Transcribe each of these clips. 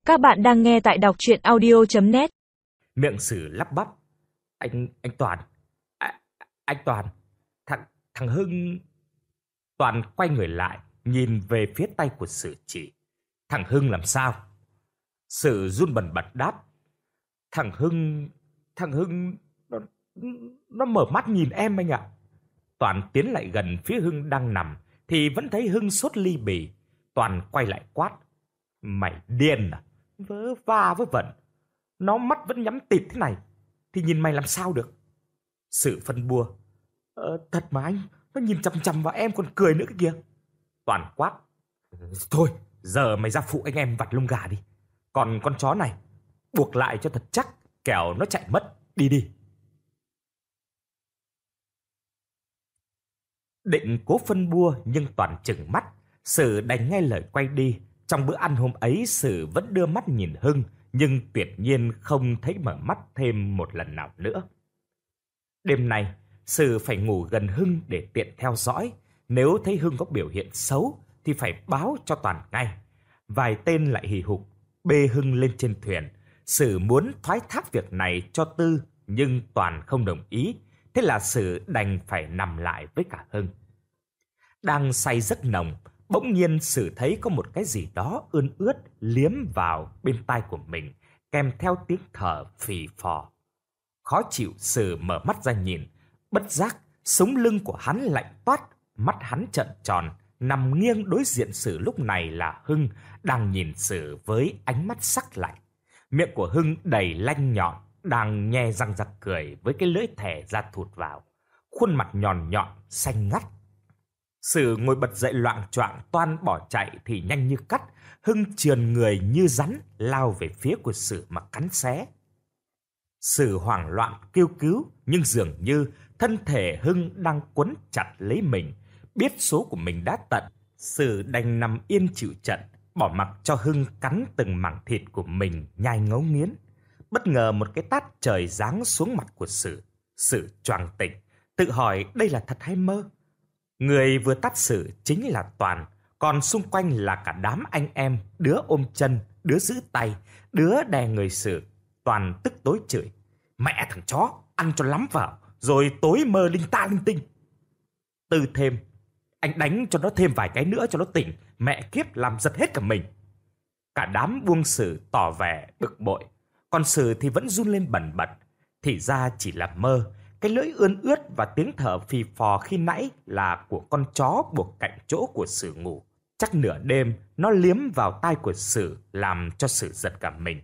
Các bạn đang nghe tại đọc truyện audio.net. Miệng Sử lắp bắp. Anh Toàn. Anh Toàn. Thằng Hưng. Toàn quay người lại, nhìn về phía tay của Sử chỉ. Thằng Hưng làm sao? Sử run bần bật đáp. Thằng Hưng nó mở mắt nhìn em anh ạ. Toàn tiến lại gần phía Hưng đang nằm thì vẫn thấy Hưng sốt ly bì. Toàn quay lại quát. Mày điên à? Vớ va vớ vẩn. Nó mắt vẫn nhắm tịt thế này thì nhìn mày làm sao được? Sử phân bua. Thật mà anh, nó nhìn chằm chằm vào em còn cười nữa kìa. Toàn quát. Thôi, giờ mày ra phụ anh em vặt lông gà đi. Còn con chó này, buộc lại cho thật chắc, kẻo nó chạy mất. Đi đi. Định cố phân bua nhưng Toàn chừng mắt. Sử đành nghe lời quay đi. Trong bữa ăn hôm ấy, Sử vẫn đưa mắt nhìn Hưng, nhưng tuyệt nhiên không thấy mở mắt thêm một lần nào nữa. Đêm nay, Sử phải ngủ gần Hưng để tiện theo dõi. Nếu thấy Hưng có biểu hiện xấu thì phải báo cho Toàn ngay. Vài tên lại hì hục bê Hưng lên trên thuyền. Sử muốn thoái thác việc này cho Tư, nhưng Toàn không đồng ý. Thế là Sử đành phải nằm lại với cả Hưng. Đang say giấc nồng, bỗng nhiên Sử thấy có một cái gì đó ươn ướt liếm vào bên tai của mình, kèm theo tiếng thở phì phò. Khó chịu, Sử mở mắt ra nhìn. Bất giác, sống lưng của hắn lạnh toát, mắt hắn trợn tròn. Nằm nghiêng đối diện Sử lúc này là Hưng, đang nhìn Sử với ánh mắt sắc lạnh. Miệng của Hưng đầy lanh nhọn, đang nhe răng ra cười với cái lưỡi thè ra thụt vào. Khuôn mặt nhọn nhọn, xanh ngắt. Sử ngồi bật dậy loạng choạng toan bỏ chạy thì nhanh như cắt. Hưng trườn người như rắn lao về phía của Sử mà cắn xé. Sử hoảng loạn kêu cứu, nhưng dường như thân thể Hưng đang quấn chặt lấy mình. Biết số của mình đã tận, Sử đành nằm yên chịu trận, bỏ mặc cho Hưng cắn từng mảng thịt của mình nhai ngấu nghiến. Bất ngờ một cái tát trời giáng xuống mặt của Sử. Sử choàng tỉnh, tự hỏi đây là thật hay mơ. Người vừa tát Sử chính là Toàn, còn xung quanh là cả đám anh em, đứa ôm chân, đứa giữ tay, đứa đè người Sử. Toàn tức tối chửi. Mẹ thằng chó, ăn cho lắm vào, rồi tối mơ linh ta linh tinh. Tư thêm. Anh đánh cho nó thêm vài cái nữa cho nó tỉnh, mẹ kiếp làm giật hết cả mình. Cả đám buông Sử tỏ vẻ bực bội, còn Sử thì vẫn run lên bần bật. Thì ra chỉ là mơ. Cái lưỡi ươn ướt và tiếng thở phì phò khi nãy là của con chó buộc cạnh chỗ của Sử ngủ. Chắc nửa đêm nó liếm vào tai của Sử làm cho Sử giật cả mình.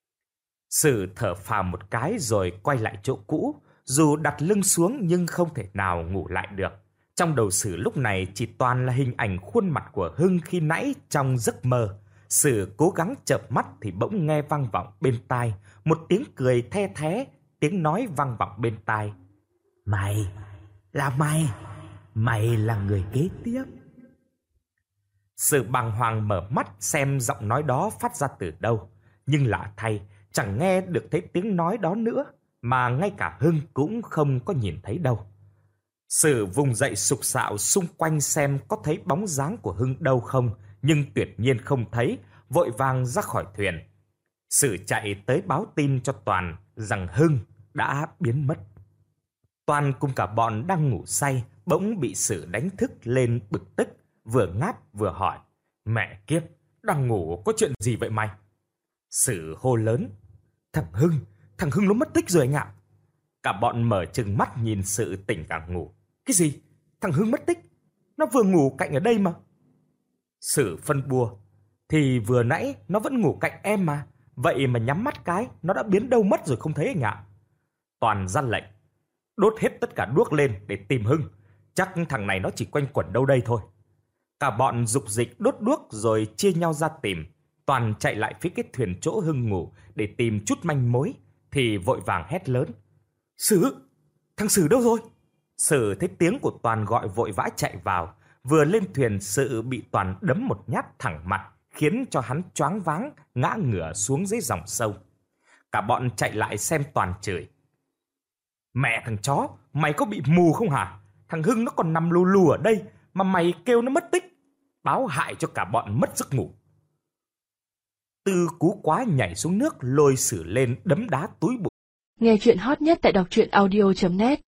Sử thở phào một cái rồi quay lại chỗ cũ. Dù đặt lưng xuống nhưng không thể nào ngủ lại được. Trong đầu Sử lúc này chỉ toàn là hình ảnh khuôn mặt của Hưng khi nãy trong giấc mơ. Sử cố gắng chợp mắt thì bỗng nghe vang vọng bên tai một tiếng cười the thé, tiếng nói vang vọng bên tai. Mày là người kế tiếp. Sử bàng hoàng mở mắt xem giọng nói đó phát ra từ đâu. Nhưng lạ thay, chẳng nghe được thấy tiếng nói đó nữa, mà ngay cả Hưng cũng không có nhìn thấy đâu. Sử vùng dậy sục sạo xung quanh xem có thấy bóng dáng của Hưng đâu không, nhưng tuyệt nhiên không thấy, vội vàng ra khỏi thuyền. Sử chạy tới báo tin cho Toàn rằng Hưng đã biến mất. Toàn cùng cả bọn đang ngủ say, bỗng bị Sử đánh thức lên bực tức, vừa ngáp vừa hỏi. Mẹ kiếp, đang ngủ có chuyện gì vậy mày? Sử hô lớn. Thằng Hưng nó mất tích rồi anh ạ. Cả bọn mở trừng mắt nhìn Sử tỉnh cả ngủ. Cái gì? Thằng Hưng mất tích? Nó vừa ngủ cạnh ở đây mà. Sử phân bua. Thì vừa nãy nó vẫn ngủ cạnh em mà. Vậy mà nhắm mắt cái, nó đã biến đâu mất rồi không thấy anh ạ. Toàn ra lệnh. Đốt hết tất cả đuốc lên để tìm Hưng. Chắc thằng này nó chỉ quanh quẩn đâu đây thôi. Cả bọn dục dịch đốt đuốc rồi chia nhau ra tìm. Toàn chạy lại phía cái thuyền chỗ Hưng ngủ để tìm chút manh mối, thì vội vàng hét lớn. Sử! Thằng Sử đâu rồi? Sử thấy tiếng của Toàn gọi vội vã chạy vào. Vừa lên thuyền, Sử bị Toàn đấm một nhát thẳng mặt, khiến cho hắn choáng váng ngã ngửa xuống dưới dòng sâu. Cả bọn chạy lại xem Toàn chửi. Mẹ thằng chó, mày có bị mù không hả? Thằng Hưng nó còn nằm lù lù ở đây mà mày kêu nó mất tích. Báo hại cho cả bọn mất giấc ngủ. Tư cú quá nhảy xuống nước lôi Sử lên đấm đá túi bụi. Nghe chuyện hot nhất tại đọc truyện audio.net